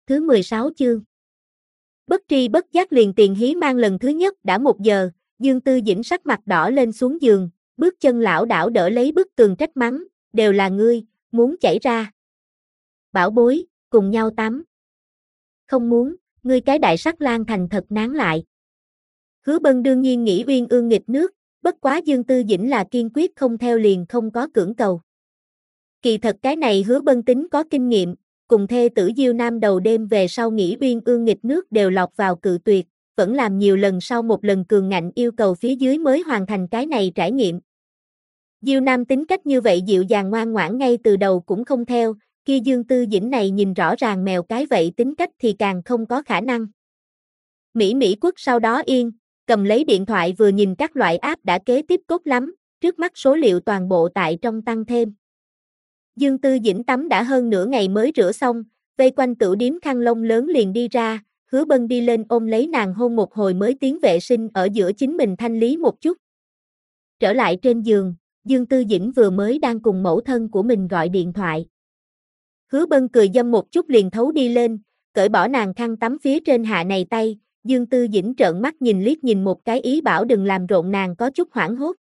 thứ 16 chương. Bất tri bất giác liền tiền hí mang lần thứ nhất đã 1 giờ, Dương Tư Dĩnh sắc mặt đỏ lên xuống giường, bước chân lảo đảo đỡ lấy bức tường trách mắng, đều là ngươi, muốn chảy ra. Bảo bối, cùng nhau tắm. Không muốn, ngươi cái đại sắc lang thành thật nán lại. Hứa Bân đương nhiên nghĩ uyên ương nghịch nước, bất quá Dương Tư Dĩnh là kiên quyết không theo liền không có cưỡng cầu. Kỳ thật cái này Hứa Bân tính có kinh nghiệm, cùng thê tử Diêu Nam đầu đêm về sau nghĩ uyên ương nghịch nước đều lọt vào cự tuyệt, vẫn làm nhiều lần sau một lần cường ngạnh yêu cầu phía dưới mới hoàn thành cái này trải nghiệm. Diêu Nam tính cách như vậy dịu dàng ngoan ngoãn ngay từ đầu cũng không theo, kia Dương Tư Dĩnh này nhìn rõ ràng mèo cái vậy tính cách thì càng không có khả năng. Mỹ Quốc sau đó yên, cầm lấy điện thoại vừa nhìn các loại app đã kế tiếp cốt lắm, trước mắt số liệu toàn bộ tại trong tăng thêm. Dương Tư Dĩnh tắm đã hơn nửa ngày mới rửa xong, vây quanh tửu điếm khăn lông lớn liền đi ra, Hứa Bân đi lên ôm lấy nàng hôn một hồi mới tiến vệ sinh ở giữa chính mình thanh lý một chút. Trở lại trên giường, Dương Tư Dĩnh vừa mới đang cùng mẫu thân của mình gọi điện thoại. Hứa Bân cười dâm một chút liền thấu đi lên, cởi bỏ nàng khăn tắm phía trên hạ này tay, Dương Tư Dĩnh trợn mắt nhìn liếc nhìn một cái ý bảo đừng làm rộn nàng có chút hoảng hốt.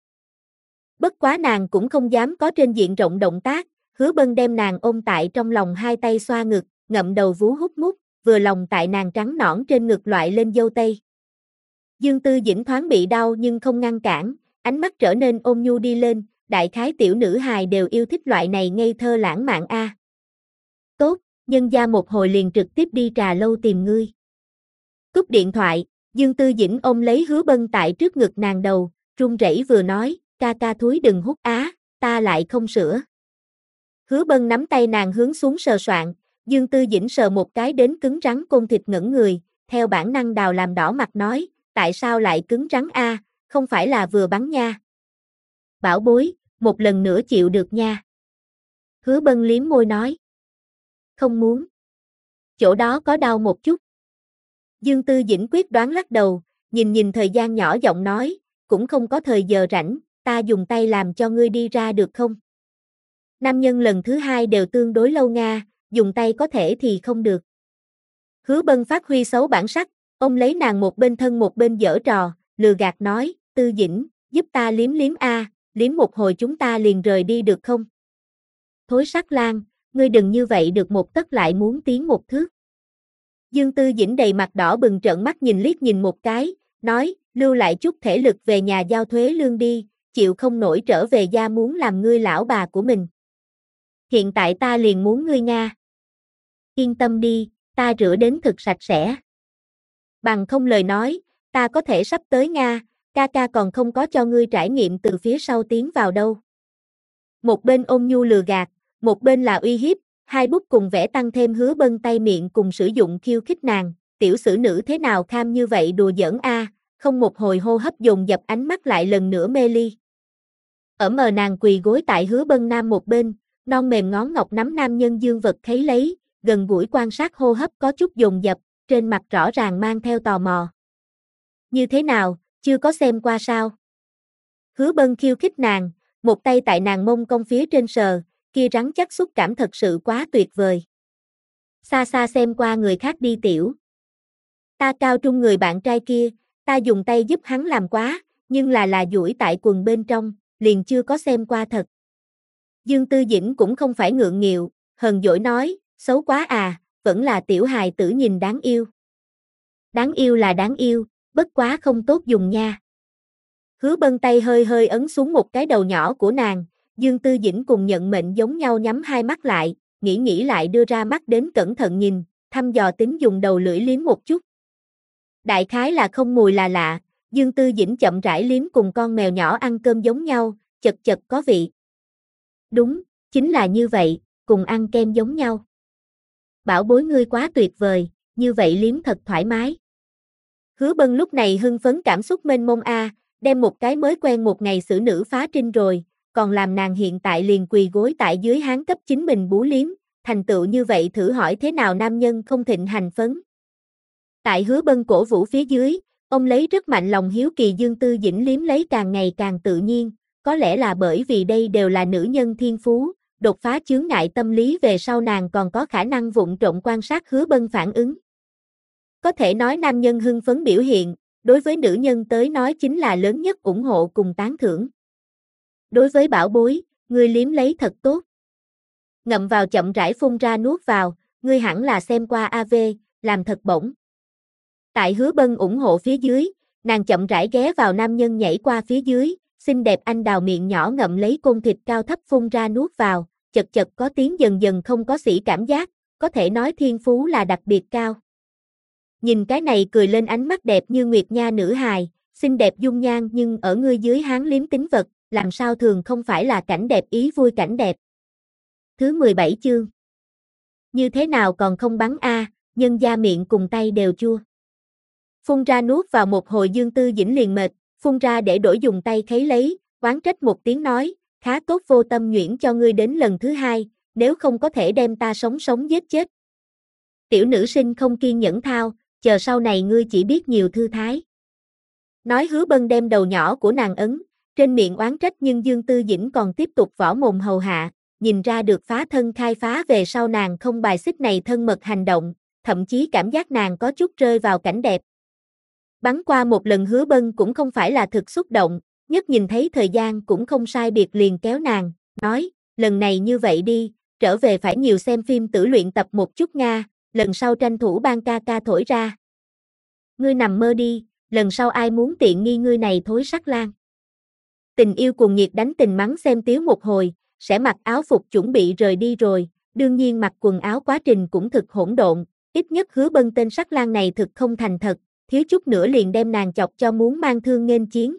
Bất quá nàng cũng không dám có trên diện rộng động tác, Hứa Bân đem nàng ôm tại trong lòng hai tay xoa ngực, ngậm đầu vú hút mút, vừa lòng tại nàng trắng nõn trên ngực loại lên dâu tây. Dương Tư Dĩnh thoáng bị đau nhưng không ngăn cản, ánh mắt trở nên ôn nhu đi lên, đại khái tiểu nữ hài đều yêu thích loại này ngây thơ lãng mạn a. Tốt, nhân gia một hồi liền trực tiếp đi trà lâu tìm ngươi. Cúp điện thoại, Dương Tư Dĩnh ôm lấy Hứa Bân tại trước ngực nàng đầu, run rẩy vừa nói, ca ca thúi đừng hút á, ta lại không sữa. Hứa Bân nắm tay nàng hướng xuống sờ soạn, Dương Tư Dĩnh sờ một cái đến cứng rắn côn thịt ngẩn người, theo bản năng đào làm đỏ mặt nói, tại sao lại cứng rắn a, không phải là vừa bắn nha. Bảo bối, một lần nữa chịu được nha. Hứa Bân liếm môi nói. Không muốn. Chỗ đó có đau một chút. Dương Tư Dĩnh quyết đoán lắc đầu, nhìn thời gian nhỏ giọng nói, cũng không có thời giờ rảnh, ta dùng tay làm cho ngươi đi ra được không? Nam nhân lần thứ hai đều tương đối lâu nga, dùng tay có thể thì không được. Hứa Bân phát huy xấu bản sắc, ông lấy nàng một bên thân một bên giở trò, lừa gạt nói, Tư Dĩnh, giúp ta liếm liếm a, liếm một hồi chúng ta liền rời đi được không? Thối sắc lang, ngươi đừng như vậy được một tấc lại muốn tiến một thước. Dương Tư Dĩnh đầy mặt đỏ bừng trợn mắt nhìn liếc nhìn một cái, nói, lưu lại chút thể lực về nhà giao thuế lương đi, chịu không nổi trở về gia muốn làm ngươi lão bà của mình. Hiện tại ta liền muốn ngươi Nga. Yên tâm đi, ta rửa đến thực sạch sẽ. Bằng không lời nói, ta có thể sắp tới Nga, ca ca còn không có cho ngươi trải nghiệm từ phía sau tiến vào đâu. Một bên ôn nhu lừa gạt, một bên là uy hiếp, hai bút cùng vẽ tăng thêm Hứa Bân tay miệng cùng sử dụng khiêu khích nàng, tiểu sử nữ thế nào kham như vậy đùa giỡn a, không một hồi hô hấp dồn dập ánh mắt lại lần nữa mê ly. Ở mờ nàng quỳ gối tại Hứa Bân nam một bên, non mềm ngón ngọc nắm nam nhân dương vật thấy lấy, gần gũi quan sát hô hấp có chút dồn dập, trên mặt rõ ràng mang theo tò mò. Như thế nào, chưa có xem qua sao? Hứa Bân khiêu khích nàng, một tay tại nàng mông cong phía trên sờ, kia rắn chắc xúc cảm thật sự quá tuyệt vời. Xa xa xem qua người khác đi tiểu. Ta cao trung người bạn trai kia, ta dùng tay giúp hắn làm quá, nhưng là duỗi tại quần bên trong, liền chưa có xem qua thật. Dương Tư Dĩnh cũng không phải ngượng nghịu, hờn dỗi nói, xấu quá à, vẫn là tiểu hài tử nhìn đáng yêu. Đáng yêu là đáng yêu, bất quá không tốt dùng nha. Hứa Bân tay hơi hơi ấn xuống một cái đầu nhỏ của nàng, Dương Tư Dĩnh cùng nhận mệnh giống nhau nhắm hai mắt lại, nghĩ lại đưa ra mắt đến cẩn thận nhìn, thăm dò tính dùng đầu lưỡi liếm một chút. Đại khái là không mùi là lạ, Dương Tư Dĩnh chậm rãi liếm cùng con mèo nhỏ ăn cơm giống nhau, chật chật có vị. Đúng, chính là như vậy, cùng ăn kem giống nhau. Bảo bối ngươi quá tuyệt vời, như vậy liếm thật thoải mái. Hứa Bân lúc này hưng phấn cảm xúc mênh mông a, đem một cái mới quen một ngày xử nữ phá trinh rồi, còn làm nàng hiện tại liền quỳ gối tại dưới háng cấp chính mình bú liếm, thành tựu như vậy thử hỏi thế nào nam nhân không thịnh hành phấn. Tại Hứa Bân cổ vũ phía dưới, ông lấy rất mạnh lòng hiếu kỳ Dương Tư Dĩnh liếm lấy càng ngày càng tự nhiên, có lẽ là bởi vì đây đều là nữ nhân thiên phú, đột phá chướng ngại tâm lý về sau nàng còn có khả năng vụng trộm quan sát Hứa Bân phản ứng. Có thể nói nam nhân hưng phấn biểu hiện, đối với nữ nhân tới nói chính là lớn nhất ủng hộ cùng tán thưởng. Đối với bảo bối, ngươi liếm lấy thật tốt. Ngậm vào chậm rãi phun ra nuốt vào, ngươi hẳn là xem qua AV, làm thật bổng. Tại Hứa Bân ủng hộ phía dưới, nàng chậm rãi ghé vào nam nhân nhảy qua phía dưới, xinh đẹp anh đào miệng nhỏ ngậm lấy côn thịt cao thấp phun ra nuốt vào, chật chật có tiếng dần dần không có xỉ cảm giác, có thể nói thiên phú là đặc biệt cao. Nhìn cái này cười lên ánh mắt đẹp như nguyệt nha nữ hài, xinh đẹp dung nhan nhưng ở ngươi dưới hán liếm tính vật, làm sao thường không phải là cảnh đẹp ý vui cảnh đẹp. Thứ 17 chương. Như thế nào còn không bắn a, nhân da miệng cùng tay đều chua. Phun ra nuốt vào một hồi Dương Tư Dĩnh liền mệt, phun ra để đổi dùng tay khấy lấy, oán trách một tiếng nói, khá tốt vô tâm nhuyễn cho ngươi đến lần thứ hai, nếu không có thể đem ta sống sống giết chết. Tiểu nữ sinh không kiên nhẫn thao, chờ sau này ngươi chỉ biết nhiều thư thái. Nói Hứa Bân đem đầu nhỏ của nàng ấn, trên miệng oán trách nhưng Dương Tư Dĩnh còn tiếp tục võ mồm hầu hạ, nhìn ra được phá thân khai phá về sau nàng không bài xích này thân mật hành động, thậm chí cảm giác nàng có chút rơi vào cảnh đẹp. Bắn qua một lần Hứa Bân cũng không phải là thực xúc động, nhất nhìn thấy thời gian cũng không sai biệt liền kéo nàng, nói, lần này như vậy đi, trở về phải nhiều xem phim tử luyện tập một chút Nga, lần sau tranh thủ ban ca ca thổi ra. Ngươi nằm mơ đi, lần sau ai muốn tiện nghi ngươi này thối sắc lang. Tình yêu cuồng nhiệt đánh tình mắng xem tiếu một hồi, sẽ mặc áo phục chuẩn bị rời đi rồi, đương nhiên mặc quần áo quá trình cũng thực hỗn độn, ít nhất Hứa Bân tên sắc lang này thực không thành thật, thiếu chút nữa liền đem nàng chọc cho muốn mang thương nghênh chiến.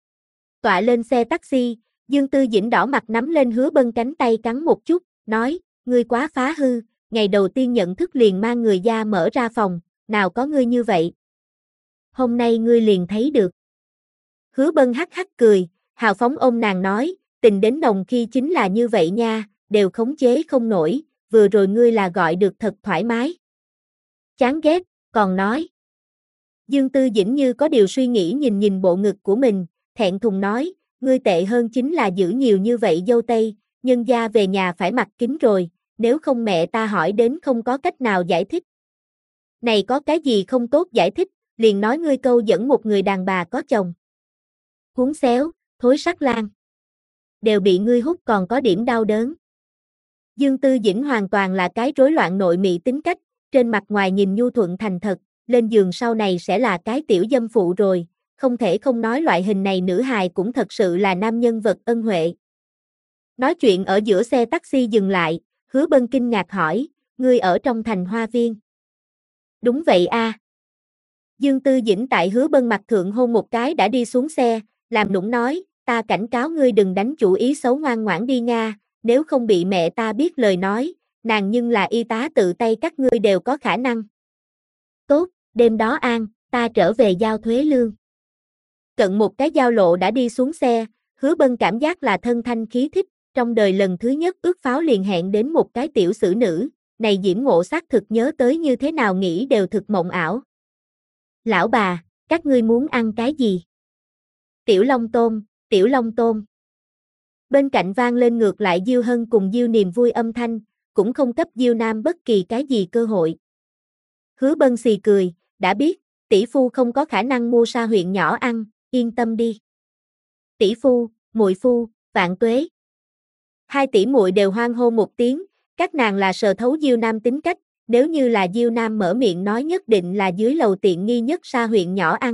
Tọa lên xe taxi, Dương Tư Dĩnh đỏ mặt nắm lên Hứa Bân cánh tay cắn một chút, nói, ngươi quá phá hư, ngày đầu tiên nhận thức liền mang người da mở ra phòng, nào có ngươi như vậy. Hôm nay ngươi liền thấy được. Hứa Bân hắc hắc cười, hào phóng ôm nàng nói, tình đến nồng khi chính là như vậy nha, đều khống chế không nổi, vừa rồi ngươi là gọi được thật thoải mái. Chán ghét, còn nói. Dương Tư Dĩnh như có điều suy nghĩ nhìn bộ ngực của mình, thẹn thùng nói, ngươi tệ hơn chính là giữ nhiều như vậy dâu tây, nhân gia về nhà phải mặc kính rồi, nếu không mẹ ta hỏi đến không có cách nào giải thích. Này có cái gì không tốt giải thích, liền nói ngươi câu dẫn một người đàn bà có chồng. Huống xéo, thối sắc lang. Đều bị ngươi hút còn có điểm đau đớn. Dương Tư Dĩnh hoàn toàn là cái rối loạn nội mị tính cách, trên mặt ngoài nhìn nhu thuận thành thật, lên giường sau này sẽ là cái tiểu dâm phụ rồi, không thể không nói loại hình này nữ hài cũng thật sự là nam nhân vật ân huệ. Nói chuyện ở giữa xe taxi dừng lại, Hứa Bân kinh ngạc hỏi, ngươi ở trong thành Hoa Viên. Đúng vậy a. Dương Tư Dĩnh tại Hứa Bân mặt thượng hôn một cái đã đi xuống xe, làm nũng nói, ta cảnh cáo ngươi đừng đánh chủ ý xấu ngoan ngoãn đi Nga, nếu không bị mẹ ta biết lời nói, nàng nhưng là y tá tự tay các ngươi đều có khả năng. Tốt, đêm đó an, ta trở về giao thuế lương. Cận một cái giao lộ đã đi xuống xe, Hứa Bân cảm giác là thân thanh khí thích, trong đời lần thứ nhất ước pháo liền hẹn đến một cái tiểu xử nữ, này Diễm Ngộ xác thực nhớ tới như thế nào nghĩ đều thực mộng ảo. Lão bà, các ngươi muốn ăn cái gì? Tiểu Long Tôm, Tiểu Long Tôm. Bên cạnh vang lên ngược lại Diêu Hân cùng Diêu Niềm vui âm thanh, cũng không cấp Diêu Nam bất kỳ cái gì cơ hội. Hứa Bân xì cười, đã biết, tỷ phu không có khả năng mua sa huyện nhỏ ăn, yên tâm đi. Tỷ phu, muội phu, vạn tuế. Hai tỷ muội đều hoan hô một tiếng, các nàng là sờ thấu Diêu Nam tính cách, nếu như là Diêu Nam mở miệng nói nhất định là dưới lầu tiện nghi nhất sa huyện nhỏ ăn.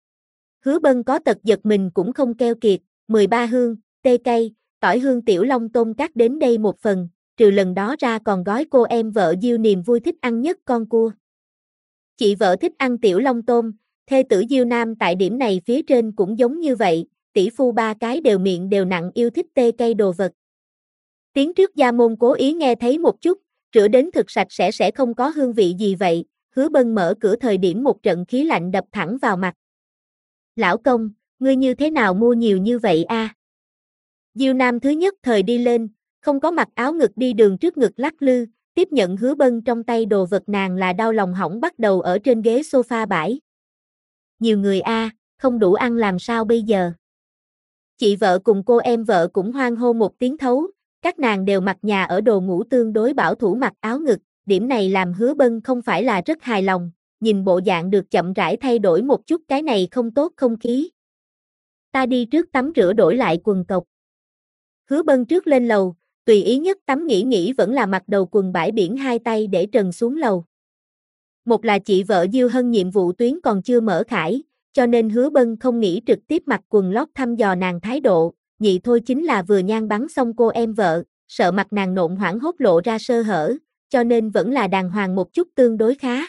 Hứa Bân có tật giật mình cũng không keo kiệt, 13 hương, tê cây, tỏi hương Tiểu Long Tôm cắt đến đây một phần, trừ lần đó ra còn gói cô em vợ Diêu Niềm vui thích ăn nhất con cua. Chị vợ thích ăn Tiểu Long Tôm, thê tử Diêu Nam tại điểm này phía trên cũng giống như vậy, tỷ phu ba cái đều miệng đều nặng yêu thích tê cây đồ vật. Tiếng trước gia môn cố ý nghe thấy một chút, rửa đến thực sạch sẽ không có hương vị gì vậy, Hứa Bân mở cửa thời điểm một trận khí lạnh đập thẳng vào mặt. Lão công, ngươi như thế nào mua nhiều như vậy a? Diêu Nam thứ nhất thời đi lên, không có mặc áo ngực đi đường trước ngực lắc lư, tiếp nhận Hứa Bân trong tay đồ vật nàng là đau lòng hỏng bắt đầu ở trên ghế sofa bãi. Nhiều người a, không đủ ăn làm sao bây giờ? Chị vợ cùng cô em vợ cũng hoan hô một tiếng thấu, Các nàng đều mặc nhà ở đồ ngủ tương đối bảo thủ mặc áo ngực, điểm này làm Hứa Bân không phải là rất hài lòng, nhìn bộ dạng được chậm rãi thay đổi một chút cái này không tốt không khí. Ta đi trước tắm rửa đổi lại quần cộc. Hứa Bân trước lên lầu, tùy ý nhất tắm nghĩ vẫn là mặc đầu quần bãi biển hai tay để trần xuống lầu. Một là chị vợ Diêu Hân nhiệm vụ tuyến còn chưa mở khải, cho nên Hứa Bân không nghĩ trực tiếp mặc quần lót thăm dò nàng thái độ, nhị thôi chính là vừa nhan bắn xong cô em vợ, sợ mặt nàng nộn hoảng hốt lộ ra sơ hở, cho nên vẫn là đàng hoàng một chút tương đối khá.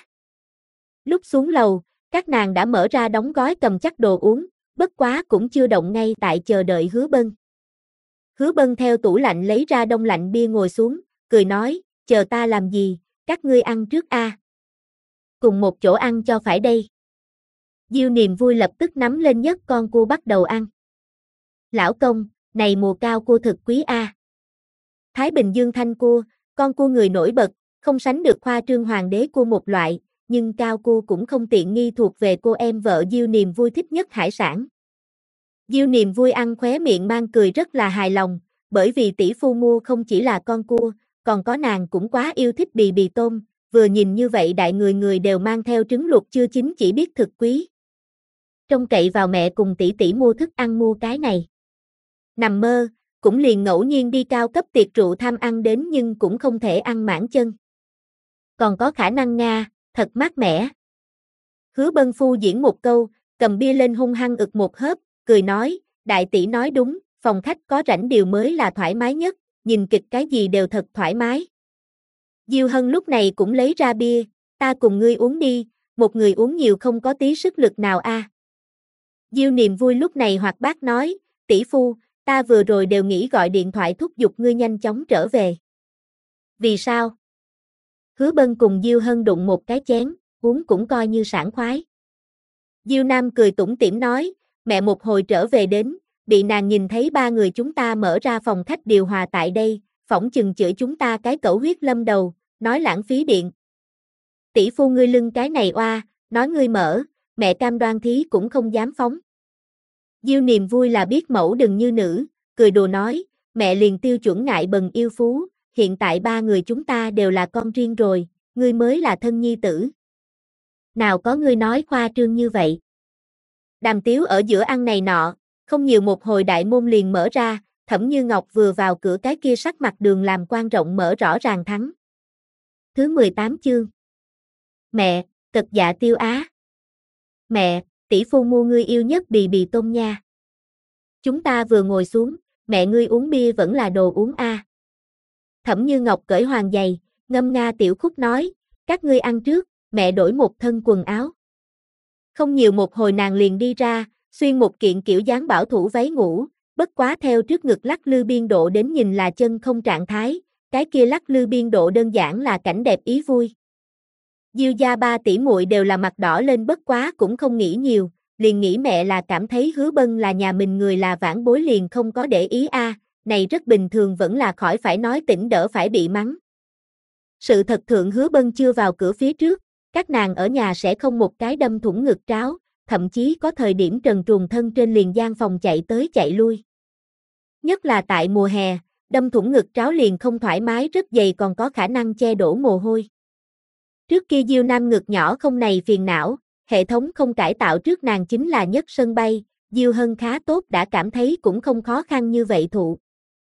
Lúc xuống lầu, các nàng đã mở ra đóng gói cầm chắc đồ uống, bất quá cũng chưa động ngay tại chờ đợi Hứa Bân. Hứa Bân theo tủ lạnh lấy ra đông lạnh bia ngồi xuống, cười nói, chờ ta làm gì, các ngươi ăn trước a. Cùng một chỗ ăn cho phải đây. Diêu Niềm Vui lập tức nắm lên nhất con cua bắt đầu ăn. Lão công, này mùa cao cua thực quý a. Thái Bình Dương thanh cua, con cua người nổi bật, không sánh được khoa trương hoàng đế cua một loại, nhưng cao cua cũng không tiện nghi thuộc về cô em vợ Diêu Niềm Vui thích nhất hải sản. Diêu Niềm Vui ăn khóe miệng mang cười rất là hài lòng, bởi vì tỷ phu mua không chỉ là con cua, còn có nàng cũng quá yêu thích bì bì tôm, vừa nhìn như vậy đại người đều mang theo trứng luộc chưa chín chỉ biết thực quý. Trông cậy vào mẹ cùng tỷ tỷ mua thức ăn mua cái này. Nằm mơ, cũng liền ngẫu nhiên đi cao cấp tiệc rượu tham ăn đến nhưng cũng không thể ăn mãn chân. Còn có khả năng Nga, thật mát mẻ. Hứa Bân phu diễn một câu, cầm bia lên hung hăng ực một hớp, cười nói, đại tỷ nói đúng, phòng khách có rảnh điều mới là thoải mái nhất, nhìn kịch cái gì đều thật thoải mái. Diêu Hân lúc này cũng lấy ra bia, ta cùng ngươi uống đi, một người uống nhiều không có tí sức lực nào a. Diêu Niềm Vui lúc này hoạt bát nói, tỷ phu, ta vừa rồi đều nghĩ gọi điện thoại thúc giục ngươi nhanh chóng trở về. Vì sao? Hứa Bân cùng Diêu Hân đụng một cái chén, uống cũng coi như sảng khoái. Diêu Nam cười tủm tỉm nói, mẹ một hồi trở về đến, bị nàng nhìn thấy ba người chúng ta mở ra phòng khách điều hòa tại đây, phỏng chừng chửi chúng ta cái cẩu huyết lâm đầu, nói lãng phí điện. Tỷ phu ngươi lưng cái này oa, nói ngươi mở, mẹ cam đoan thí cũng không dám phóng. Diêu Niềm Vui là biết mẫu đừng như nữ, cười đùa nói, mẹ liền tiêu chuẩn ngại bần yêu phú, hiện tại ba người chúng ta đều là con riêng rồi, ngươi mới là thân nhi tử. Nào có ngươi nói khoa trương như vậy. Đàm tiếu ở giữa ăn này nọ, không nhiều một hồi đại môn liền mở ra, Thẩm Như Ngọc vừa vào cửa cái kia sắc mặt đường làm quan rộng mở rõ ràng thắng. Thứ 18 chương. Mẹ, cật dạ Tiêu Á. Mẹ, tỷ phu mua ngươi yêu nhất bì bì tôm nha. Chúng ta vừa ngồi xuống, mẹ ngươi uống bia vẫn là đồ uống a. Thẩm Như Ngọc cởi hoàng giày, ngâm nga tiểu khúc nói, các ngươi ăn trước, mẹ đổi một thân quần áo. Không nhiều một hồi nàng liền đi ra, xuyên một kiện kiểu dáng bảo thủ váy ngủ, bất quá theo trước ngực lắc lư biên độ đến nhìn là chân không trạng thái, cái kia lắc lư biên độ đơn giản là cảnh đẹp ý vui. Diêu gia ba tỷ muội đều là mặt đỏ lên bất quá cũng không nghĩ nhiều, liền nghĩ mẹ là cảm thấy Hứa Bân là nhà mình người là vãn bối liền không có để ý a, này rất bình thường vẫn là khỏi phải nói tỉnh đỡ phải bị mắng. Sự thật thượng Hứa Bân chưa vào cửa phía trước, các nàng ở nhà sẽ không một cái đâm thủng ngực tráo, thậm chí có thời điểm trần truồng thân trên liền gian phòng chạy tới chạy lui. Nhất là tại mùa hè, đâm thủng ngực tráo liền không thoải mái rất dày còn có khả năng che đổ mồ hôi. Trước kia Diêu Nam ngực nhỏ không này phiền não, hệ thống không cải tạo trước nàng chính là nhất sân bay, Diêu Hân khá tốt đã cảm thấy cũng không khó khăn như vậy thụ.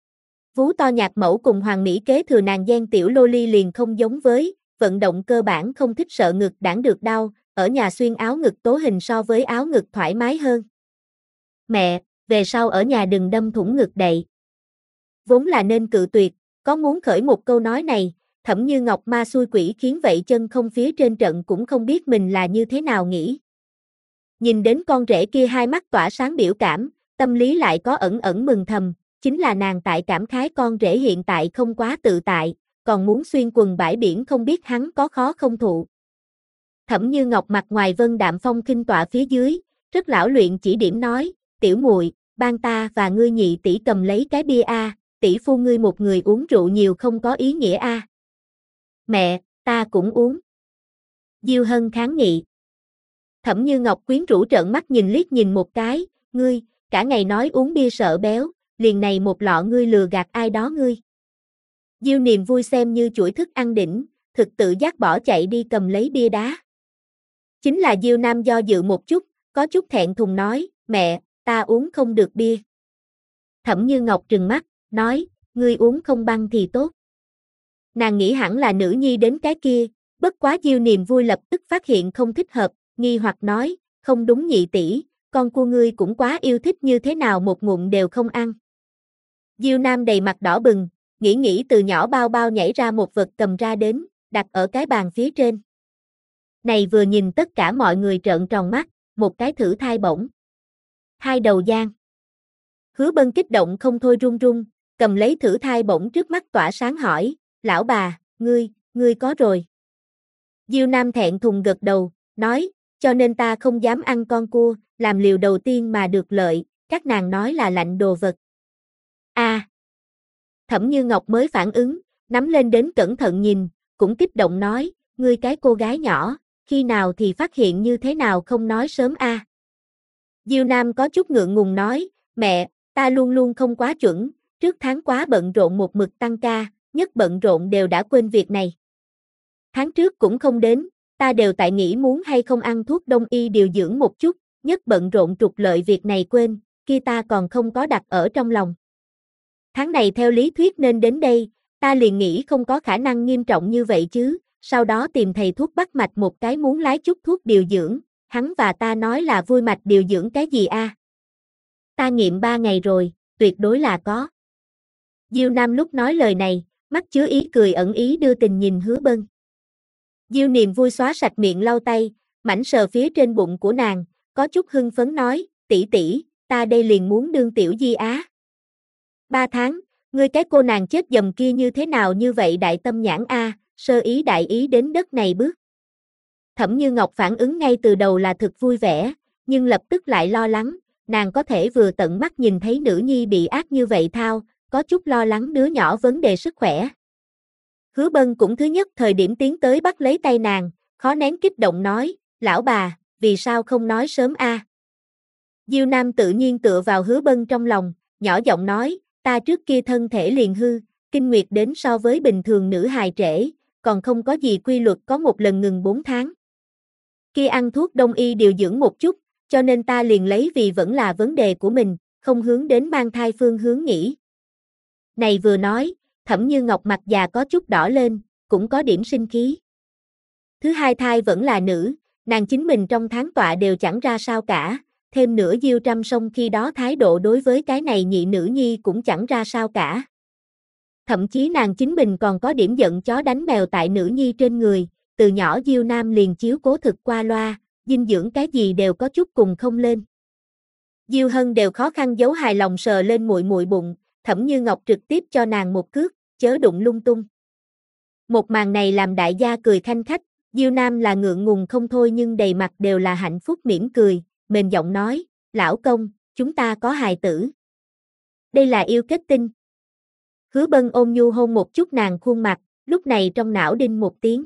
Vú to nhạc mẫu cùng Hoàng Mỹ kế thừa nàng gen tiểu loli liền không giống với, vận động cơ bản không thích sợ ngực đãng được đau, ở nhà xuyên áo ngực tố hình so với áo ngực thoải mái hơn. Mẹ, về sau ở nhà đừng đâm thủng ngực đậy. Vốn là nên cự tuyệt, có muốn khởi một câu nói này, Thẩm Như Ngọc ma xui quỷ khiến vậy chân không phía trên trận cũng không biết mình là như thế nào nghĩ. Nhìn đến con rể kia hai mắt tỏa sáng biểu cảm, tâm lý lại có ẩn ẩn mừng thầm, chính là nàng tại cảm khái con rể hiện tại không quá tự tại, còn muốn xuyên quần bãi biển không biết hắn có khó không thụ. Thẩm Như Ngọc mặt ngoài vân đạm phong khinh tọa phía dưới, rất lão luyện chỉ điểm nói, tiểu muội, ban ta và ngươi nhị tỷ cầm lấy cái bia a, tỷ phu ngươi một người uống rượu nhiều không có ý nghĩa a. Mẹ, ta cũng uống. Diêu Hân kháng nghị. Thẩm Như Ngọc quyến rũ trợn mắt nhìn liếc nhìn một cái, ngươi, cả ngày nói uống bia sợ béo, liền này một lọ ngươi lừa gạt ai đó ngươi. Diêu niềm vui xem như chuỗi thức ăn đỉnh, thực tự giác bỏ chạy đi cầm lấy bia đá. Chính là Diêu Nam do dự một chút, có chút thẹn thùng nói, mẹ, ta uống không được bia. Thẩm Như Ngọc trừng mắt, nói, ngươi uống không băng thì tốt. Nàng nghĩ hẳn là nữ nhi đến cái kia, bất quá Diêu niềm vui lập tức phát hiện không thích hợp, nghi hoặc nói, không đúng nhị tỷ, con của ngươi cũng quá yêu thích như thế nào một ngụm đều không ăn. Diêu Nam đầy mặt đỏ bừng, nghĩ từ nhỏ bao bao nhảy ra một vật cầm ra đến, đặt ở cái bàn phía trên. Này vừa nhìn tất cả mọi người trợn tròn mắt, một cái thử thai bổng. Hai đầu giang. Hứa Bân kích động không thôi run run, cầm lấy thử thai bổng trước mắt tỏa sáng hỏi, lão bà, ngươi có rồi. Diêu Nam thẹn thùng gật đầu, nói, cho nên ta không dám ăn con cua, làm liều đầu tiên mà được lợi, các nàng nói là lạnh đồ vật. Thẩm Như Ngọc mới phản ứng, nắm lên đến cẩn thận nhìn, cũng kích động nói, ngươi cái cô gái nhỏ, khi nào thì phát hiện như thế nào không nói sớm a. Diêu Nam có chút ngượng ngùng nói, mẹ, ta luôn luôn không quá chuẩn, trước tháng quá bận rộn một mực tăng ca, nhất bận rộn đều đã quên việc này. Tháng trước cũng không đến, ta đều tại nghĩ muốn hay không ăn thuốc đông y điều dưỡng một chút, nhất bận rộn trục lợi việc này quên, kia ta còn không có đặt ở trong lòng. Tháng này theo lý thuyết nên đến đây, ta liền nghĩ không có khả năng nghiêm trọng như vậy chứ, sau đó tìm thầy thuốc bắt mạch một cái muốn lái chút thuốc điều dưỡng, hắn và ta nói là vui mạch điều dưỡng cái gì a? Ta nghiệm 3 ngày rồi, tuyệt đối là có. Diêu Nam lúc nói lời này, mắt chứa ý cười ẩn ý đưa tình nhìn Hứa Bân. Diêu niềm vui xóa sạch miệng lau tay, mảnh sờ phía trên bụng của nàng, có chút hưng phấn nói, tỷ tỷ, ta đây liền muốn đương tiểu di á. 3 tháng, ngươi cái cô nàng chết dầm kia như thế nào như vậy đại tâm nhãn a, sơ ý đại ý đến đất này bước. Thẩm Như Ngọc phản ứng ngay từ đầu là thực vui vẻ, nhưng lập tức lại lo lắng, nàng có thể vừa tận mắt nhìn thấy nữ nhi bị ác như vậy thao, có chút lo lắng đứa nhỏ vấn đề sức khỏe. Hứa Bân cũng thứ nhất thời điểm tiến tới bắt lấy tay nàng, khó nén kích động nói, lão bà, vì sao không nói sớm a? Diêu Nam tự nhiên tựa vào Hứa Bân trong lòng, nhỏ giọng nói, ta trước kia thân thể liền hư, kinh nguyệt đến so với bình thường nữ hài trễ, còn không có gì quy luật có một lần ngừng 4 tháng. Kia ăn thuốc đông y điều dưỡng một chút, cho nên ta liền lấy vì vẫn là vấn đề của mình, không hướng đến mang thai phương hướng nghĩ. Này vừa nói, Thẩm Như Ngọc mặt già có chút đỏ lên, cũng có điểm sinh khí. Thứ hai thai vẫn là nữ, nàng chính mình trong tháng tọa đều chẳng ra sao cả, thêm nữa Diêu Trăm Sông khi đó thái độ đối với cái này nhị nữ nhi cũng chẳng ra sao cả. Thậm chí nàng chính mình còn có điểm giận chó đánh mèo tại nữ nhi trên người, từ nhỏ Diêu Nam liền chiếu cố thực qua loa, dinh dưỡng cái gì đều có chút cùng không lên. Diêu Hân đều khó khăn giấu hài lòng sờ lên muội muội bụng, Thẩm Như Ngọc trực tiếp cho nàng một cước, chớ đụng lung tung. Một màn này làm đại gia cười khanh khách, Diêu Nam là ngượng ngùng không thôi nhưng đầy mặt đều là hạnh phúc mỉm cười, mềm giọng nói, lão công, chúng ta có hài tử. Đây là yêu kết tinh. Hứa Bân ôm nhu hôn một chút nàng khuôn mặt, lúc này trong não đinh một tiếng.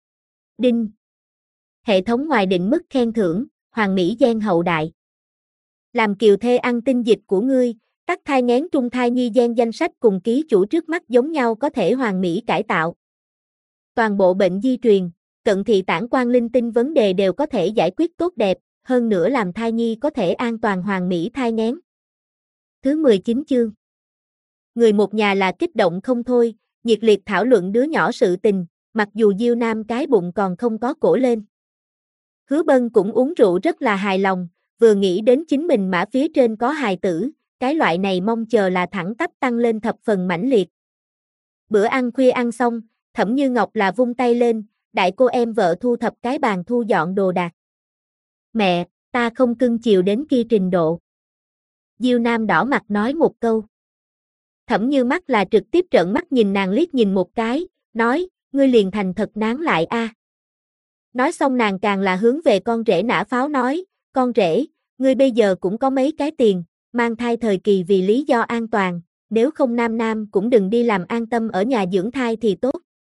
Đinh. Hệ thống ngoài định mức khen thưởng, Hoàng Mỹ Gen hậu đại. Làm kiều thê ăn tinh dịch của ngươi, tắc thai nghén trung thai nhi gen danh sách cùng ký chủ trước mắt giống nhau có thể hoàn mỹ cải tạo. Toàn bộ bệnh di truyền, cận thị tản quan linh tinh vấn đề đều có thể giải quyết tốt đẹp, hơn nữa làm thai nhi có thể an toàn hoàn mỹ thai nghén. Thứ 19 chương. Người một nhà là kích động không thôi, nhiệt liệt thảo luận đứa nhỏ sự tình, mặc dù Diêu Nam cái bụng còn không có cổ lên. Hứa Bân cũng uống rượu rất là hài lòng, vừa nghĩ đến chính mình mã phía trên có hài tử, cái loại này mong chờ là thẳng tắp tăng lên thập phần mãnh liệt. Bữa ăn khuya ăn xong, Thẩm Như Ngọc là vung tay lên, đại cô em vợ thu thập cái bàn thu dọn đồ đạc. Mẹ, ta không cưng chiều đến kia trình độ. Diêu Nam đỏ mặt nói một câu. Thẩm Như mắt là trực tiếp trợn mắt nhìn nàng liếc nhìn một cái, nói, ngươi liền thành thật nán lại a. Nói xong nàng càng là hướng về con rể nã pháo nói, con rể, ngươi bây giờ cũng có mấy cái tiền, mang thai thời kỳ vì lý do an toàn, nếu không nam nam cũng đừng đi làm an tâm ở nhà dưỡng thai thì tốt.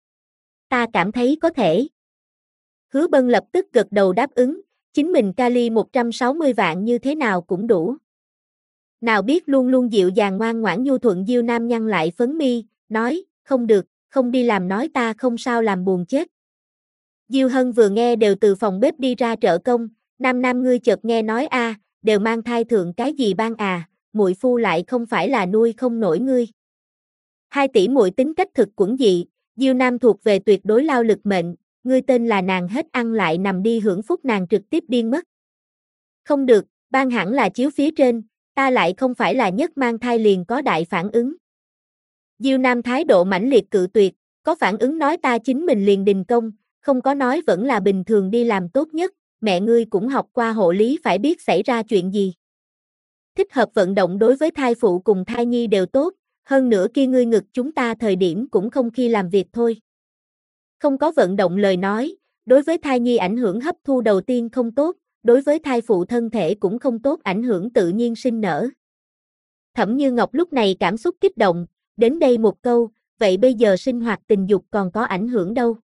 Ta cảm thấy có thể. Hứa Bân lập tức gật đầu đáp ứng, chính mình Kali 160 vạn như thế nào cũng đủ. Nào biết luôn luôn dịu dàng ngoan ngoãn nhu thuận Diêu Nam nhăn lại phấn mi, nói, không được, không đi làm nói ta không sao làm buồn chết. Diêu Hân vừa nghe đều từ phòng bếp đi ra trợ công, Nam ngươi chợt nghe nói a, đều mang thai thượng cái gì ban à, muội phu lại không phải là nuôi không nổi ngươi. Hai tỷ muội tính cách thực quẫn dị, Diêu Nam thuộc về tuyệt đối lao lực mệnh, ngươi tên là nàng hết ăn lại nằm đi hưởng phúc nàng trực tiếp điên mất. Không được, ban hẳn là chiếu phía trên, ta lại không phải là nhất mang thai liền có đại phản ứng. Diêu Nam thái độ mãnh liệt cự tuyệt, có phản ứng nói ta chính mình liền đình công, không có nói vẫn là bình thường đi làm tốt nhất, mẹ ngươi cũng học qua hộ lý phải biết xảy ra chuyện gì. Thích hợp vận động đối với thai phụ cùng thai nhi đều tốt, hơn nữa kia ngươi ngực chúng ta thời điểm cũng không khi làm việc thôi. Không có vận động lời nói, đối với thai nhi ảnh hưởng hấp thu đầu tiên không tốt, đối với thai phụ thân thể cũng không tốt ảnh hưởng tự nhiên sinh nở. Thẩm Như Ngọc lúc này cảm xúc kích động, đến đây một câu, vậy bây giờ sinh hoạt tình dục còn có ảnh hưởng đâu?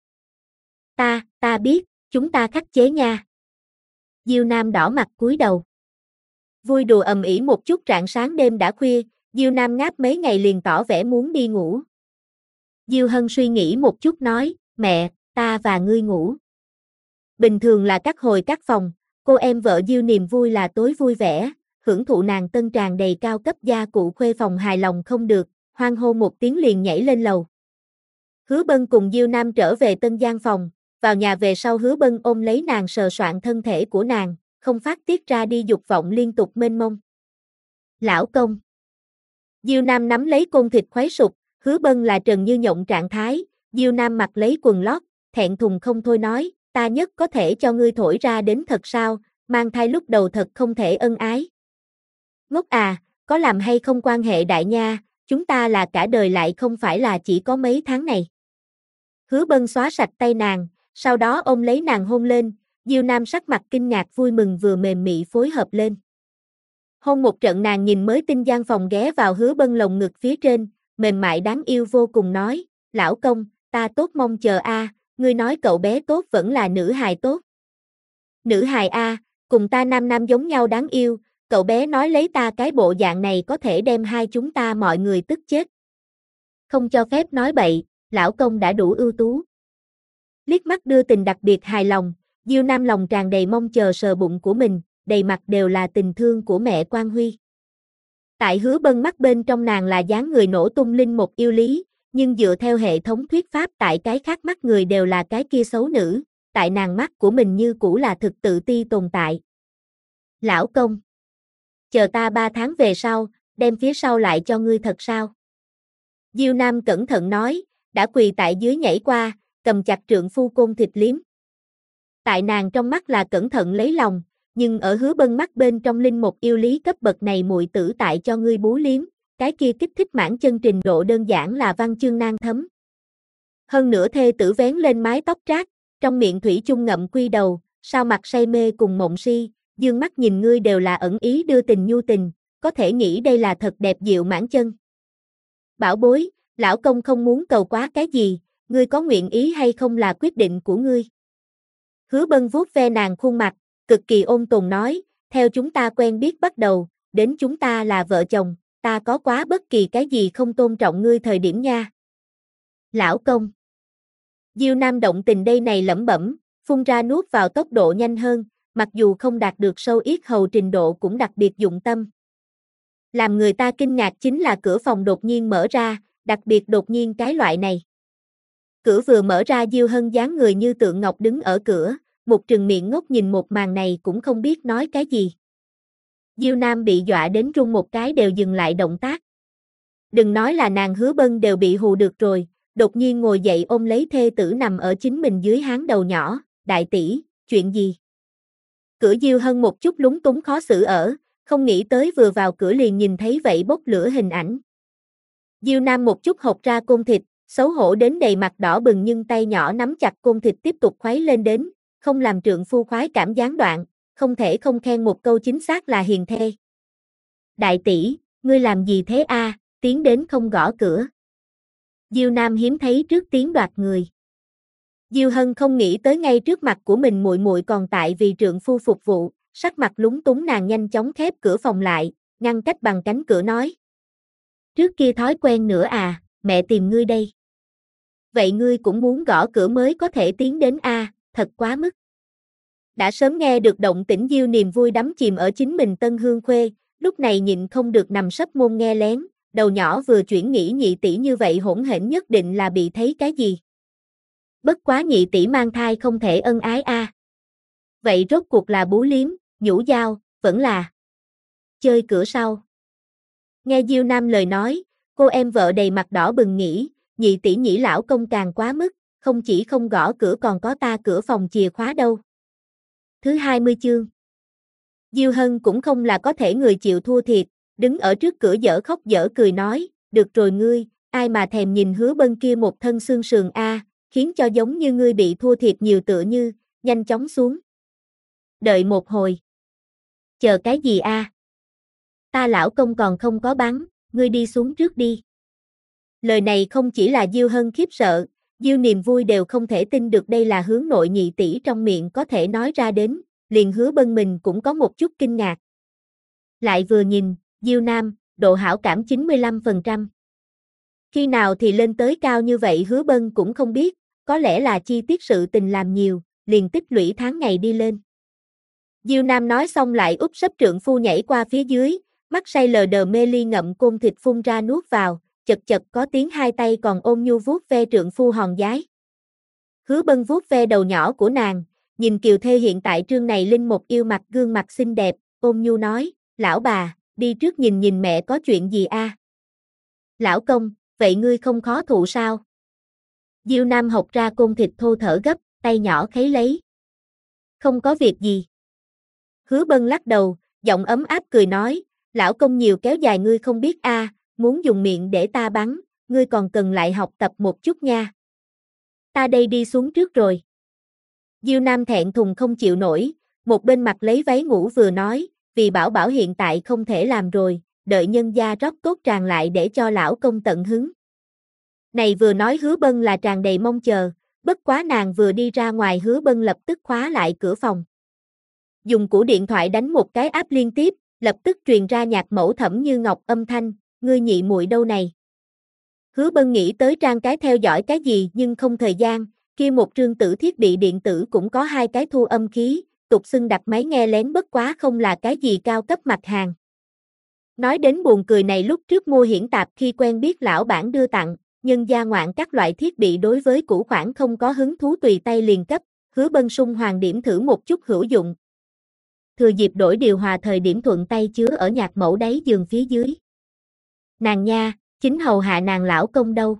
Ta biết, chúng ta khắc chế nha. Diêu Nam đỏ mặt cúi đầu. Vui đùa ầm ĩ một chút rạng sáng đêm đã khuya, Diêu Nam ngáp mấy ngày liền tỏ vẻ muốn đi ngủ. Diêu Hân suy nghĩ một chút nói, mẹ, ta và ngươi ngủ. Bình thường là các hồi các phòng, cô em vợ Diêu niềm vui là tối vui vẻ, hưởng thụ nàng tân tràn đầy cao cấp gia cụ khuê phòng hài lòng không được, hoan hô một tiếng liền nhảy lên lầu. Hứa Bân cùng Diêu Nam trở về tân gian phòng, vào nhà về sau Hứa Bân ôm lấy nàng sờ soạn thân thể của nàng, không phát tiết ra đi dục vọng liên tục mênh mông. Lão công. Diêu Nam nắm lấy côn thịt khuấy sụp, Hứa Bân là trần như nhộng trạng thái, Diêu Nam mặc lấy quần lót, thẹn thùng không thôi nói, ta nhất có thể cho ngươi thổi ra đến thật sao, mang thai lúc đầu thật không thể ân ái. Ngốc à, có làm hay không quan hệ đại nha, chúng ta là cả đời lại không phải là chỉ có mấy tháng này. Hứa Bân xóa sạch tay nàng, sau đó ôm lấy nàng hôn lên, Diêu Nam sắc mặt kinh ngạc vui mừng vừa mềm mị phối hợp lên. Hôn một trận nàng nhìn mới tinh gian phòng ghé vào Hứa Bân lồng ngực phía trên, mềm mại đáng yêu vô cùng nói, lão công, ta tốt mong chờ a, ngươi nói cậu bé tốt vẫn là nữ hài tốt. Nữ hài a, cùng ta nam giống nhau đáng yêu, cậu bé nói lấy ta cái bộ dạng này có thể đem hai chúng ta mọi người tức chết. Không cho phép nói bậy, lão công đã đủ ưu tú. Liếc mắt đưa tình đặc biệt hài lòng, Diêu Nam lòng tràn đầy mong chờ sờ bụng của mình, đầy mặt đều là tình thương của mẹ Quan Huy. Tại Hứa Bân mắt bên trong nàng là dáng người nổ tung linh một yêu lý, nhưng dựa theo hệ thống thuyết pháp tại cái khác mắt người đều là cái kia xấu nữ, tại nàng mắt của mình như cũ là thực tự ti tồn tại. Lão công. Chờ ta 3 tháng về sau, đem phía sau lại cho ngươi thật sao? Diêu Nam cẩn thận nói, đã quỳ tại dưới nhảy qua, cầm chặt trượng phu côn thịt liếm. Tại nàng trong mắt là cẩn thận lấy lòng, nhưng ở Hứa Bân mắt bên trong linh một yêu lý cấp bậc này muội tử tại cho ngươi bú liếm, cái kia kích thích mãn chân trình độ đơn giản là văn chương nan thấm. Hơn nữa thê tử vén lên mái tóc trát, trong miệng thủy chung ngậm quy đầu, sao mặt say mê cùng mộng si, dương mắt nhìn ngươi đều là ẩn ý đưa tình nhu tình, có thể nghĩ đây là thật đẹp dịu mãn chân. Bảo bối, lão công không muốn cầu quá cái gì, ngươi có nguyện ý hay không là quyết định của ngươi. Hứa Bân vuốt ve nàng khuôn mặt, cực kỳ ôn tồn nói, theo chúng ta quen biết bắt đầu, đến chúng ta là vợ chồng, ta có quá bất kỳ cái gì không tôn trọng ngươi thời điểm nha. Lão công. Diêu Nam động tình đây này lẩm bẩm, phun ra nuốt vào tốc độ nhanh hơn, mặc dù không đạt được sâu yết hầu trình độ cũng đặc biệt dụng tâm. Làm người ta kinh ngạc chính là cửa phòng đột nhiên mở ra, đặc biệt đột nhiên cái loại này. Cửa vừa mở ra Diêu Hân dáng người như tượng ngọc đứng ở cửa, một trừng miệng ngốc nhìn một màn này cũng không biết nói cái gì. Diêu Nam bị dọa đến run một cái đều dừng lại động tác. Đừng nói là nàng Hứa Bân đều bị hù được rồi, đột nhiên ngồi dậy ôm lấy thê tử nằm ở chính mình dưới háng đầu nhỏ, đại tỷ, chuyện gì? Cửa Diêu Hân một chút lúng túng khó xử ở, không nghĩ tới vừa vào cửa liền nhìn thấy vậy bốc lửa hình ảnh. Diêu Nam một chút hộc ra côn thịt, xấu hổ đến đầy mặt đỏ bừng nhưng tay nhỏ nắm chặt côn thịt tiếp tục khuấy lên đến, không làm trượng phu khoái cảm gián đoạn, không thể không khen một câu chính xác là hiền thê. Đại tỷ, ngươi làm gì thế a? Tiến đến không gõ cửa. Diêu Nam hiếm thấy trước tiếng đoạt người. Diêu Hân không nghĩ tới ngay trước mặt của mình muội muội còn tại vì trượng phu phục vụ, sắc mặt lúng túng nàng nhanh chóng khép cửa phòng lại, ngăn cách bằng cánh cửa nói. Trước kia thói quen nữa à, mẹ tìm ngươi đây. Vậy ngươi cũng muốn gõ cửa mới có thể tiến đến a, thật quá mức. Đã sớm nghe được động tĩnh Diêu niềm vui đắm chìm ở chính mình Tân Hương Khuê, lúc này nhịn không được nằm sấp môn nghe lén, đầu nhỏ vừa chuyển nghĩ nhị tỷ như vậy hỗn hển nhất định là bị thấy cái gì. Bất quá nhị tỷ mang thai không thể ân ái a. Vậy rốt cuộc là bú liếm, nhũ dao, vẫn là chơi cửa sau. Nghe Diêu Nam lời nói, cô em vợ đầy mặt đỏ bừng nghĩ, nhị tỷ nhĩ lão công càng quá mức, không chỉ không gõ cửa còn có ta cửa phòng chìa khóa đâu. Thứ 20 chương. Diêu Hân cũng không là có thể người chịu thua thiệt, đứng ở trước cửa dở khóc dở cười nói, được rồi ngươi, ai mà thèm nhìn Hứa Bân kia một thân xương sườn a, khiến cho giống như ngươi bị thua thiệt nhiều tựa như, nhanh chóng xuống. Đợi một hồi. Chờ cái gì a? Ta lão công còn không có bắn, ngươi đi xuống trước đi. Lời này không chỉ là Diêu Hân khiếp sợ, Diêu niềm vui đều không thể tin được đây là hướng nội nhị tỷ trong miệng có thể nói ra đến, liền Hứa Bân mình cũng có một chút kinh ngạc. Lại vừa nhìn, Diêu Nam, độ hảo cảm 95%. Khi nào thì lên tới cao như vậy Hứa Bân cũng không biết, có lẽ là chi tiết sự tình làm nhiều, liền tích lũy tháng ngày đi lên. Diêu Nam nói xong lại úp sấp trượng phu nhảy qua phía dưới, mắt say lờ đờ mê ly ngậm côn thịt phun ra nuốt vào, chật chật có tiếng hai tay còn ôm nhu vuốt ve trượng phu hòn giái. Hứa Bân vuốt ve đầu nhỏ của nàng, nhìn kiều thê hiện tại trương này linh một yêu mặt gương mặt xinh đẹp, ôm nhu nói, lão bà, đi trước nhìn nhìn mẹ có chuyện gì a? Lão công, vậy ngươi không khó thụ sao? Diêu Nam học ra côn thịt thô thở gấp, tay nhỏ khấy lấy. Không có việc gì. Hứa Bân lắc đầu, giọng ấm áp cười nói, lão công nhiều kéo dài ngươi không biết a, muốn dùng miệng để ta bắn, ngươi còn cần lại học tập một chút nha. Ta đây đi xuống trước rồi. Diêu Nam thẹn thùng không chịu nổi, một bên mặc lấy váy ngủ vừa nói, vì bảo bảo hiện tại không thể làm rồi, đợi nhân gia rót tốt tràng lại để cho lão công tận hứng. Này vừa nói Hứa Bân là tràn đầy mong chờ, bất quá nàng vừa đi ra ngoài Hứa Bân lập tức khóa lại cửa phòng. Dùng của điện thoại đánh một cái áp liên tiếp, lập tức truyền ra nhạc mẫu Thẩm Như Ngọc âm thanh, ngươi nhị muội đâu này? Hứa Bân nghĩ tới trang cái theo dõi cái gì nhưng không thời gian, kia một trương tử thiết bị điện tử cũng có hai cái thu âm khí, tục xưng đặt máy nghe lén bất quá không là cái gì cao cấp mặt hàng. Nói đến buồn cười này lúc trước mua hiển tạp khi quen biết lão bản đưa tặng, nhân gia ngoạn các loại thiết bị đối với củ khoản không có hứng thú tùy tay liền cấp, Hứa Bân sung hoàng điểm thử một chút hữu dụng. Thừa dịp đổi điều hòa thời điểm thuận tay chứa ở nhạc mẫu đáy giường phía dưới. Nàng nha, chính hầu hạ nàng lão công đâu.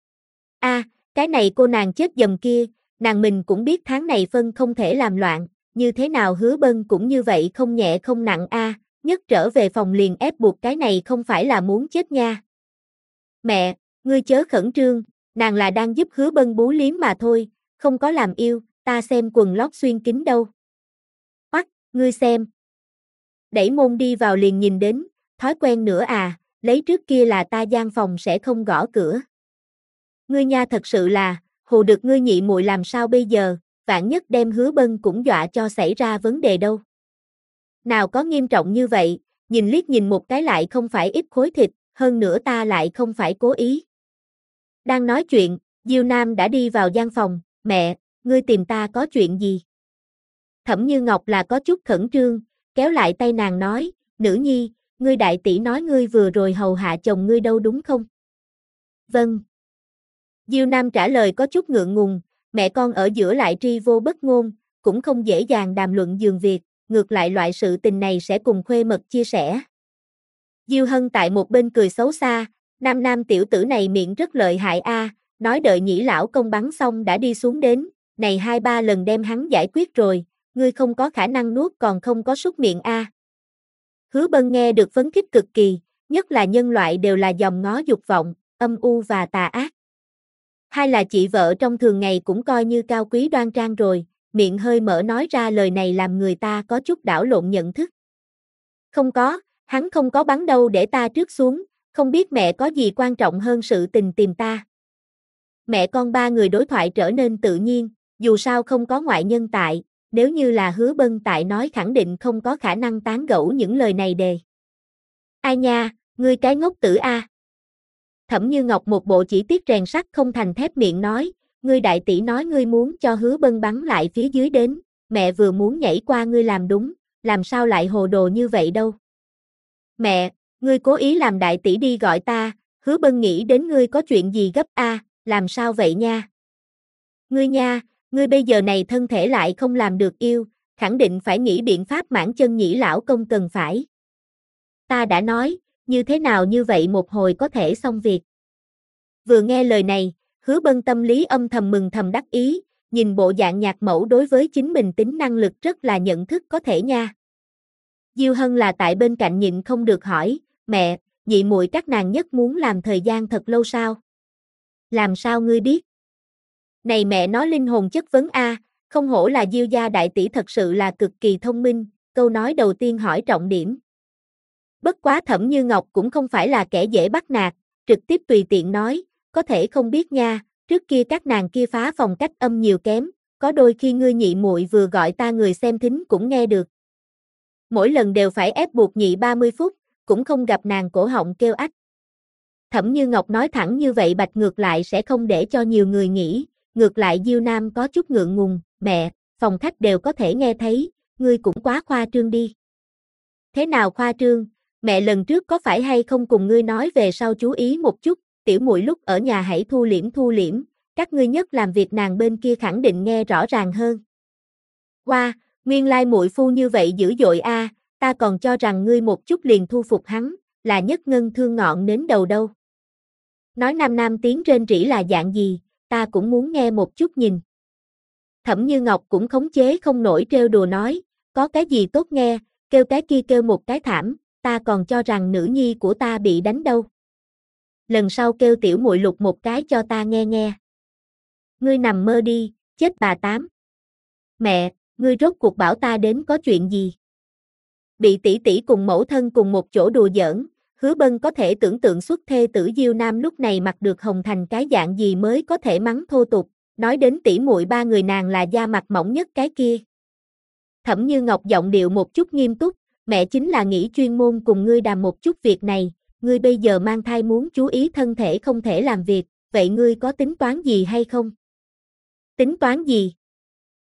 A, cái này cô nàng chết dầm kia, nàng mình cũng biết tháng này phân không thể làm loạn, như thế nào Hứa Bân cũng như vậy không nhẹ không nặng a, nhất trở về phòng liền ép buộc cái này không phải là muốn chết nha. Mẹ, ngươi chớ khẩn trương, nàng là đang giúp Hứa Bân bú liếm mà thôi, không có làm yêu, ta xem quần lót xuyên kín đâu. Oắt, ngươi xem. Đẩy môn đi vào liền nhìn đến, thói quen nữa à, lấy trước kia là ta gian phòng sẽ không gõ cửa. Ngươi nha thật sự là, hù được ngươi nhị muội làm sao bây giờ, vạn nhất đem Hứa Bân cũng dọa cho xảy ra vấn đề đâu. Nào có nghiêm trọng như vậy, nhìn liếc nhìn một cái lại không phải ít khối thịt, hơn nữa ta lại không phải cố ý. Đang nói chuyện, Diêu Nam đã đi vào gian phòng, mẹ, ngươi tìm ta có chuyện gì? Thẩm Như Ngọc là có chút khẩn trương, kéo lại tay nàng nói, nữ nhi, ngươi đại tỷ nói ngươi vừa rồi hầu hạ chồng ngươi đâu đúng không? Vâng. Diêu Nam trả lời có chút ngượng ngùng, mẹ con ở giữa lại tri vô bất ngôn, cũng không dễ dàng đàm luận giường việc, ngược lại loại sự tình này sẽ cùng khuê mật chia sẻ. Diêu Hân tại một bên cười xấu xa, nam tiểu tử này miệng rất lợi hại a, nói đợi nhĩ lão công bắn xong đã đi xuống đến, này 2-3 lần đem hắn giải quyết rồi, ngươi không có khả năng nuốt còn không có súc miệng a. Hứa Bân nghe được phấn khích cực kỳ, nhất là nhân loại đều là dòm ngó dục vọng, âm u và tà ác. Hai là chị vợ trong thường ngày cũng coi như cao quý đoan trang rồi, miệng hơi mở nói ra lời này làm người ta có chút đảo lộn nhận thức. Không có, hắn không có bắn đâu để ta trước xuống, không biết mẹ có gì quan trọng hơn sự tình tìm ta. Mẹ con ba người đối thoại trở nên tự nhiên, dù sao không có ngoại nhân tại, nếu như là Hứa Bân tại nói khẳng định không có khả năng tán gẫu những lời này đề. Ai nha, ngươi cái ngốc tử a. Thẩm Như Ngọc một bộ chỉ tiếc rèn sắt không thành thép miệng nói, ngươi đại tỷ nói ngươi muốn cho Hứa Bân bắn lại phía dưới đến, mẹ vừa muốn nhảy qua ngươi làm đúng, làm sao lại hồ đồ như vậy đâu. Mẹ, ngươi cố ý làm đại tỷ đi gọi ta, Hứa Bân nghĩ đến ngươi có chuyện gì gấp a, làm sao vậy nha? Ngươi nha, ngươi bây giờ này thân thể lại không làm được yêu, khẳng định phải nghĩ biện pháp mãn chân nhĩ lão công cần phải. Ta đã nói, như thế nào như vậy một hồi có thể xong việc. Vừa nghe lời này, Hứa Bân tâm lý âm thầm mừng thầm đắc ý, nhìn bộ dạng nhạc mẫu đối với chính mình tính năng lực rất là nhận thức có thể nha. Diêu Hân là tại bên cạnh nhịn không được hỏi, mẹ, nhị muội các nàng nhất muốn làm thời gian thật lâu sao? Làm sao ngươi biết? Này mẹ nó linh hồn chất vấn a, không hổ là Diêu gia đại tỷ thật sự là cực kỳ thông minh, câu nói đầu tiên hỏi trọng điểm. Bất quá Thẩm Như Ngọc cũng không phải là kẻ dễ bắt nạt, trực tiếp tùy tiện nói, có thể không biết nha, trước kia các nàng kia phá phòng cách âm nhiều kém, có đôi khi ngươi nhị muội vừa gọi ta người xem thính cũng nghe được. Mỗi lần đều phải ép buộc nhị 30 phút, cũng không gặp nàng cổ họng kêu ách. Thẩm Như Ngọc nói thẳng như vậy bạch ngược lại sẽ không để cho nhiều người nghĩ, ngược lại Diêu Nam có chút ngượng ngùng, mẹ, phòng khách đều có thể nghe thấy, ngươi cũng quá khoa trương đi. Thế nào khoa trương, mẹ lần trước có phải hay không cùng ngươi nói về sau chú ý một chút, tiểu muội lúc ở nhà hãy thu liễm, các ngươi nhất làm việc nàng bên kia khẳng định nghe rõ ràng hơn. Wow, nguyên lai muội phu như vậy dữ dội a, ta còn cho rằng ngươi một chút liền thu phục hắn, là nhất ngân thương ngọn đến đầu đâu. Nói nam nam tiếng rên rỉ là dạng gì, ta cũng muốn nghe một chút nhìn. Thẩm Như Ngọc cũng khống chế không nổi trêu đùa nói, có cái gì tốt nghe, kêu cái kia kêu một cái thảm, ta còn cho rằng nữ nhi của ta bị đánh đâu. Lần sau kêu tiểu muội lục một cái cho ta nghe nghe. Ngươi nằm mơ đi, chết bà tám. Mẹ, ngươi rốt cuộc bảo ta đến có chuyện gì? Bị tỷ tỷ cùng mẫu thân cùng một chỗ đùa giỡn, Hứa Bân có thể tưởng tượng xuất thê tử Diêu Nam lúc này mặc được hồng thành cái dạng gì mới có thể mắng thô tục, nói đến tỷ muội ba người nàng là da mặt mỏng nhất cái kia. Thẩm Như Ngọc giọng điệu một chút nghiêm túc, mẹ chính là nghĩ chuyên môn cùng ngươi đàm một chút việc này, ngươi bây giờ mang thai muốn chú ý thân thể không thể làm việc, vậy ngươi có tính toán gì hay không? Tính toán gì?